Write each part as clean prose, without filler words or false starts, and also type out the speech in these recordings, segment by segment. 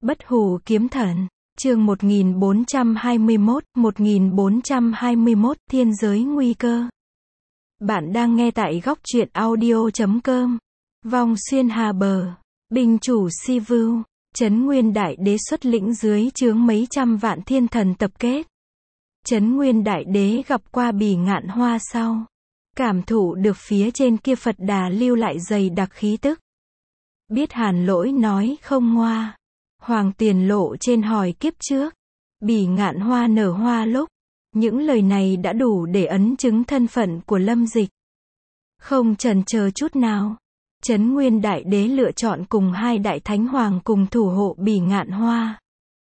Bất hủ kiếm thần, chương 1421, thiên giới nguy cơ. Bạn đang nghe tại góc truyện audio.com. Vong xuyên hà bờ, binh chủ Si Vưu, Trấn Nguyên Đại Đế xuất lĩnh dưới trướng mấy trăm vạn thiên thần tập kết. Trấn Nguyên Đại Đế gặp qua Bỉ Ngạn Hoa sau, cảm thụ được phía trên kia Phật Đà lưu lại dày đặc khí tức. Biết Hàn Lỗi nói không ngoa. Hoàng Tiền Lộ trên hỏi kiếp trước, Bỉ Ngạn Hoa nở hoa lúc, những lời này đã đủ để ấn chứng thân phận của Lâm Dịch. Không chần chờ chút nào, Trấn Nguyên Đại Đế lựa chọn cùng hai đại thánh hoàng cùng thủ hộ Bỉ Ngạn Hoa.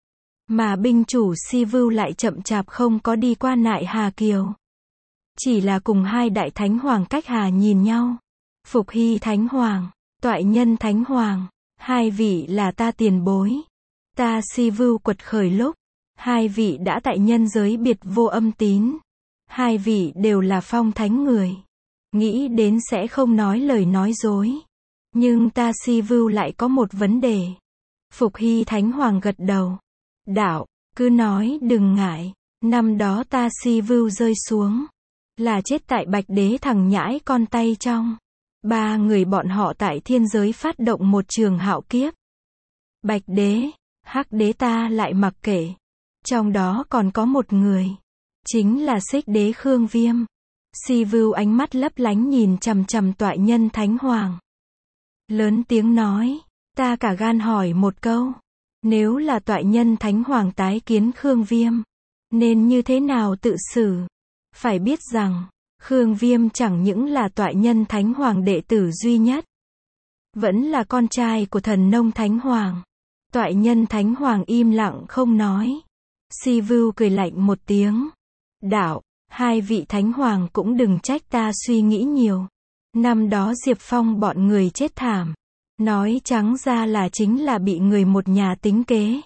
Mà binh chủ Si Vưu lại chậm chạp không có đi qua Nại Hà Kiều. Chỉ là cùng hai đại thánh hoàng cách hà nhìn nhau. Phục Hy Thánh Hoàng, Toại Nhân Thánh Hoàng, hai vị là ta tiền bối. Ta Si Vưu quật khởi lúc, hai vị đã tại nhân giới biệt vô âm tín. Hai vị đều là phong thánh người. Nghĩ đến sẽ không nói lời nói dối. Nhưng ta Si Vưu lại có một vấn đề. Phục Hy Thánh Hoàng gật đầu. Đạo, cứ nói đừng ngại. Năm đó ta Si Vưu rơi xuống, là chết tại Bạch Đế thằng nhãi con tay trong. Ba người bọn họ tại thiên giới phát động một trường hạo kiếp. Bạch Đế, Hắc Đế ta lại mặc kệ. Trong đó còn có một người, chính là Xích Đế Khương Viêm. Si Vưu ánh mắt lấp lánh nhìn chằm chằm Toại Nhân Thánh Hoàng. Lớn tiếng nói, ta cả gan hỏi một câu. Nếu là Toại Nhân Thánh Hoàng tái kiến Khương Viêm, nên như thế nào tự xử? Phải biết rằng, Khương Viêm chẳng những là Toại Nhân Thánh Hoàng đệ tử duy nhất, vẫn là con trai của Thần Nông Thánh Hoàng. Toại Nhân Thánh Hoàng im lặng không nói. Si Vưu cười lạnh một tiếng. Đạo, hai vị Thánh Hoàng cũng đừng trách ta suy nghĩ nhiều. Năm đó Diệp Phong bọn người chết thảm. Nói trắng ra là chính là bị người một nhà tính kế.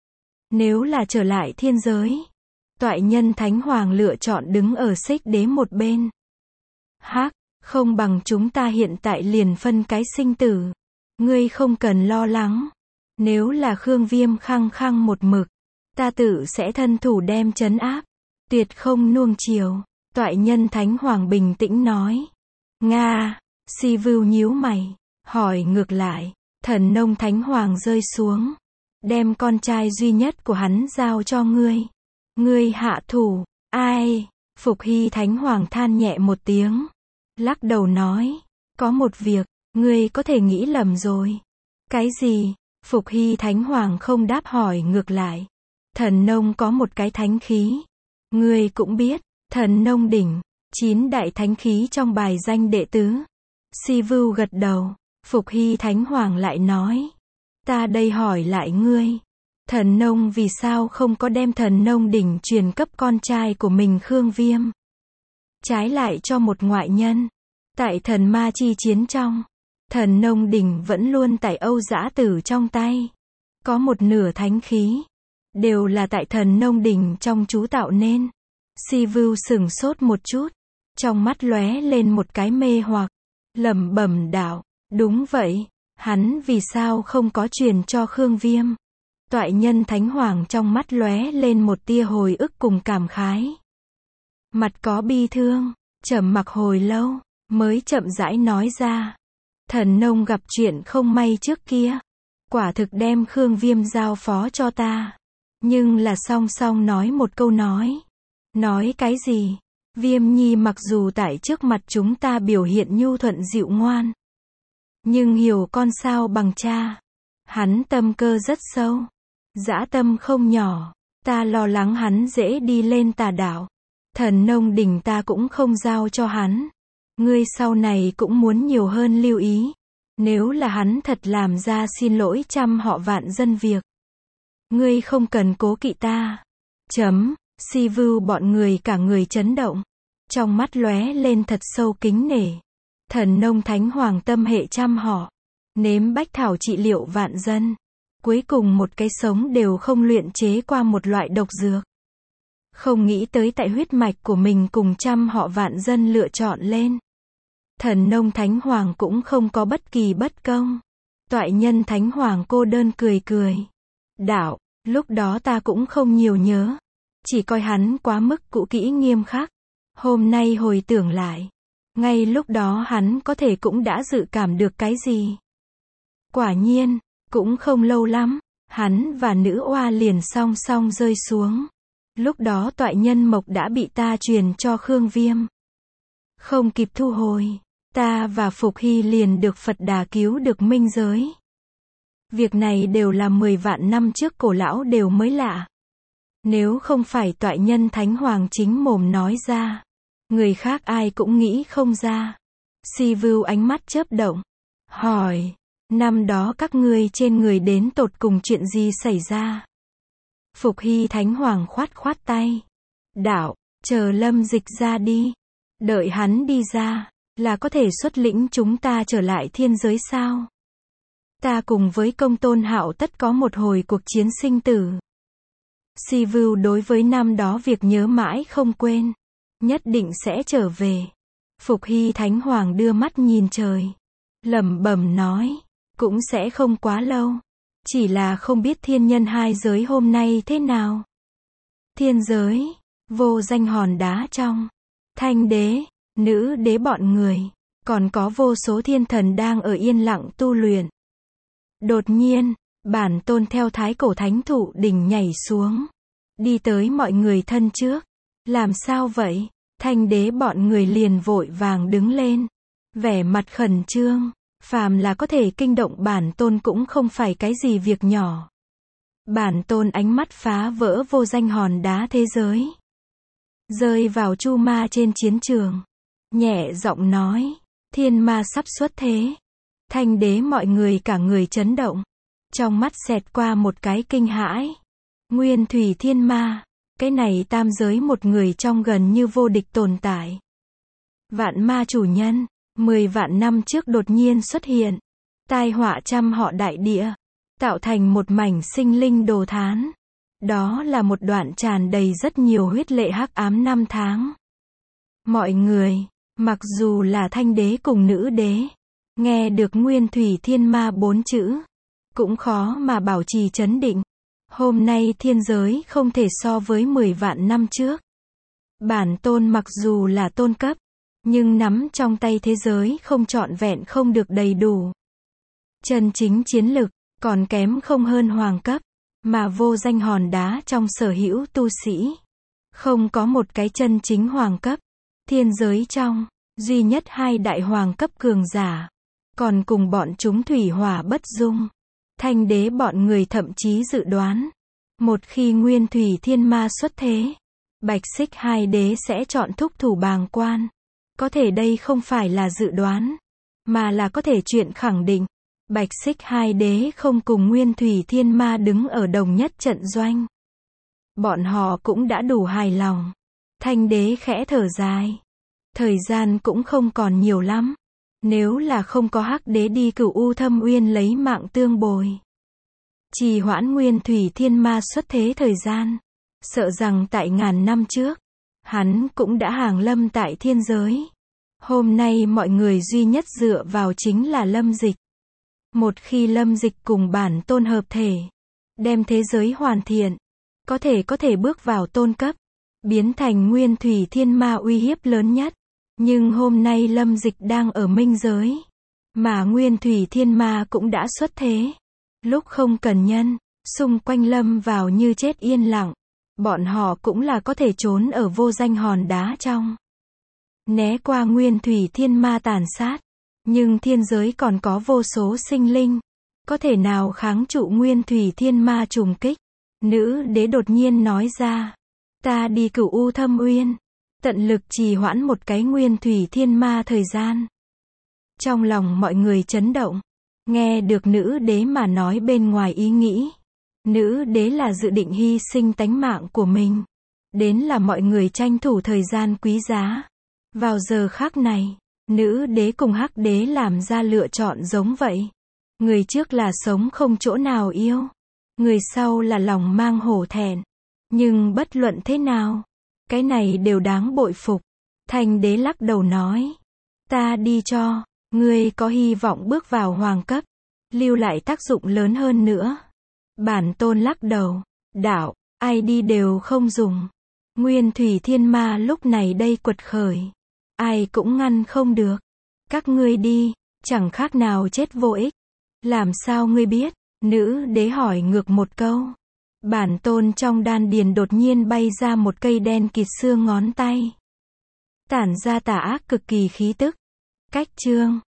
Nếu là trở lại thiên giới, Toại Nhân Thánh Hoàng lựa chọn đứng ở Xích Đế một bên. Hắc, không bằng chúng ta hiện tại liền phân cái sinh tử. Ngươi không cần lo lắng. Nếu là Khương Viêm khăng khăng một mực, ta tự sẽ thân thủ đem trấn áp. Tuyệt không nuông chiều. Toại Nhân Thánh Hoàng bình tĩnh nói. Nga, Si Vưu nhíu mày, hỏi ngược lại. Thần Nông Thánh Hoàng rơi xuống, đem con trai duy nhất của hắn giao cho ngươi. Ngươi hạ thủ, ai? Phục Hy Thánh Hoàng than nhẹ một tiếng, lắc đầu nói. Có một việc, ngươi có thể nghĩ lầm rồi. Cái gì? Phục Hy Thánh Hoàng không đáp hỏi ngược lại. Thần Nông có một cái thánh khí. Ngươi cũng biết, Thần Nông đỉnh, 9 đại thánh khí trong bài danh đệ tứ. Si Vưu gật đầu. Phục Hy Thánh Hoàng lại nói. Ta đây hỏi lại ngươi. Thần Nông vì sao không có đem Thần Nông đỉnh truyền cấp con trai của mình Khương Viêm? Trái lại cho một ngoại nhân. Tại thần ma chi chiến trong, Thần Nông đỉnh vẫn luôn tại Âu Dã Tử trong tay. Có một nửa thánh khí, đều là tại Thần Nông đỉnh trong chú tạo nên. Si Vưu sửng sốt một chút, trong mắt lóe lên một cái mê hoặc, lẩm bẩm đạo, đúng vậy, hắn vì sao không có truyền cho Khương Viêm? Toại Nhân Thánh Hoàng trong mắt lóe lên một tia hồi ức cùng cảm khái. Mặt có bi thương, trầm mặc hồi lâu, mới chậm rãi nói ra. Thần Nông gặp chuyện không may trước kia, quả thực đem Khương Viêm giao phó cho ta. Nhưng là song song nói một câu nói. Nói cái gì? Viêm Nhi mặc dù tại trước mặt chúng ta biểu hiện nhu thuận dịu ngoan, nhưng hiểu con sao bằng cha. Hắn tâm cơ rất sâu, dã tâm không nhỏ. Ta lo lắng hắn dễ đi lên tà đạo. Thần Nông đỉnh ta cũng không giao cho hắn. Ngươi sau này cũng muốn nhiều hơn lưu ý. Nếu là hắn thật làm ra xin lỗi trăm họ vạn dân việc, ngươi không cần cố kỵ ta. Si Vưu bọn người cả người chấn động, trong mắt lóe lên thật sâu kính nể. Thần Nông Thánh Hoàng tâm hệ trăm họ, nếm bách thảo trị liệu vạn dân, cuối cùng một cái sống đều không luyện chế qua một loại độc dược. Không nghĩ tới tại huyết mạch của mình cùng trăm họ vạn dân lựa chọn lên. Thần Nông Thánh Hoàng cũng không có bất kỳ bất công. Toại Nhân Thánh Hoàng cô đơn cười cười. Đạo, lúc đó ta cũng không nhiều nhớ. Chỉ coi hắn quá mức cũ kỹ nghiêm khắc. Hôm nay hồi tưởng lại. Ngay lúc đó hắn có thể cũng đã dự cảm được cái gì. Quả nhiên, cũng không lâu lắm, hắn và nữ oa liền song song rơi xuống. Lúc đó toại nhân mộc đã bị ta truyền cho Khương Viêm. Không kịp thu hồi, ta và Phục Hy liền được Phật Đà cứu được minh giới. Việc này đều là 10 vạn năm trước cổ lão đều mới lạ. Nếu không phải toại nhân Thánh Hoàng chính mồm nói ra, người khác ai cũng nghĩ không ra. Si Vưu ánh mắt chớp động, hỏi, năm đó các ngươi trên người đến tột cùng chuyện gì xảy ra? Phục Hy Thánh Hoàng khoát khoát tay. Đạo, chờ Lâm Dịch ra đi. Đợi hắn đi ra, là có thể xuất lĩnh chúng ta trở lại thiên giới sao? Ta cùng với Công Tôn Hạo tất có một hồi cuộc chiến sinh tử. Si Vưu đối với năm đó việc nhớ mãi không quên. Nhất định sẽ trở về. Phục Hy Thánh Hoàng đưa mắt nhìn trời. Lẩm bẩm nói, cũng sẽ không quá lâu. Chỉ là không biết thiên nhân hai giới hôm nay thế nào. Thiên giới, vô danh hòn đá trong. Thanh đế, nữ đế bọn người. Còn có vô số thiên thần đang ở yên lặng tu luyện. Đột nhiên, bản tôn theo thái cổ thánh thụ đỉnh nhảy xuống. Đi tới mọi người thân trước. Làm sao vậy? Thanh đế bọn người liền vội vàng đứng lên. Vẻ mặt khẩn trương. Phàm là có thể kinh động bản tôn cũng không phải cái gì việc nhỏ. Bản tôn ánh mắt phá vỡ vô danh hòn đá thế giới. Rơi vào chu ma trên chiến trường. Nhẹ giọng nói, thiên ma sắp xuất thế. Thanh đế mọi người cả người chấn động. Trong mắt xẹt qua một cái kinh hãi. Nguyên thủy thiên ma. Cái này tam giới một người trong gần như vô địch tồn tại. Vạn ma chủ nhân. 10 vạn năm trước đột nhiên xuất hiện. Tai họa trăm họ đại địa. Tạo thành một mảnh sinh linh đồ thán. Đó là một đoạn tràn đầy rất nhiều huyết lệ hắc ám năm tháng. Mọi người, mặc dù là thanh đế cùng nữ đế, nghe được nguyên thủy thiên ma 4 chữ, cũng khó mà bảo trì trấn định. Hôm nay thiên giới không thể so với 10 vạn năm trước. Bản tôn mặc dù là tôn cấp, nhưng nắm trong tay thế giới không trọn vẹn không được đầy đủ. Chân chính chiến lực, còn kém không hơn hoàng cấp, mà vô danh hòn đá trong sở hữu tu sĩ. Không có một cái chân chính hoàng cấp. Thiên giới trong, duy nhất 2 đại hoàng cấp cường giả. Còn cùng bọn chúng thủy hỏa bất dung. Thanh đế bọn người thậm chí dự đoán. Một khi nguyên thủy thiên ma xuất thế, Bạch Xích Hai đế sẽ chọn thúc thủ bàng quan. Có thể đây không phải là dự đoán, mà là có thể chuyện khẳng định. Bạch Xích Hai đế không cùng nguyên thủy thiên ma đứng ở đồng nhất trận doanh. Bọn họ cũng đã đủ hài lòng. Thanh đế khẽ thở dài. Thời gian cũng không còn nhiều lắm. Nếu là không có Hắc đế đi Cửu U Thâm Uyên lấy mạng tương bồi, trì hoãn nguyên thủy thiên ma xuất thế thời gian, sợ rằng tại ngàn năm trước, hắn cũng đã hàng lâm tại thiên giới. Hôm nay mọi người duy nhất dựa vào chính là Lâm Dịch. Một khi Lâm Dịch cùng bản tôn hợp thể, đem thế giới hoàn thiện, có thể bước vào tôn cấp, biến thành nguyên thủy thiên ma uy hiếp lớn nhất. Nhưng hôm nay Lâm Dịch đang ở minh giới, mà nguyên thủy thiên ma cũng đã xuất thế. Lúc không cần nhân, xung quanh lâm vào như chết yên lặng. Bọn họ cũng là có thể trốn ở vô danh hòn đá trong, né qua nguyên thủy thiên ma tàn sát. Nhưng thiên giới còn có vô số sinh linh, có thể nào kháng trụ nguyên thủy thiên ma trùng kích. Nữ đế đột nhiên nói ra, ta đi Cửu U Thâm Uyên, tận lực trì hoãn một cái nguyên thủy thiên ma thời gian. Trong lòng mọi người chấn động, nghe được nữ đế mà nói bên ngoài ý nghĩ. Nữ đế là dự định hy sinh tánh mạng của mình. Đến là mọi người tranh thủ thời gian quý giá. Vào giờ khắc này, nữ đế cùng Hắc đế làm ra lựa chọn giống vậy. Người trước là sống không chỗ nào yêu. Người sau là lòng mang hổ thẹn. Nhưng bất luận thế nào, cái này đều đáng bội phục. Thanh đế lắc đầu nói, ta đi cho, ngươi có hy vọng bước vào hoàng cấp, lưu lại tác dụng lớn hơn nữa. Bản tôn lắc đầu. Đạo, ai đi đều không dùng. Nguyên thủy thiên ma lúc này đây quật khởi. Ai cũng ngăn không được. Các ngươi đi, chẳng khác nào chết vô ích. Làm sao ngươi biết? Nữ đế hỏi ngược một câu. Bản tôn trong đan điền đột nhiên bay ra một cây đen kịt xương ngón tay. Tản ra tà ác cực kỳ khí tức. Cách chương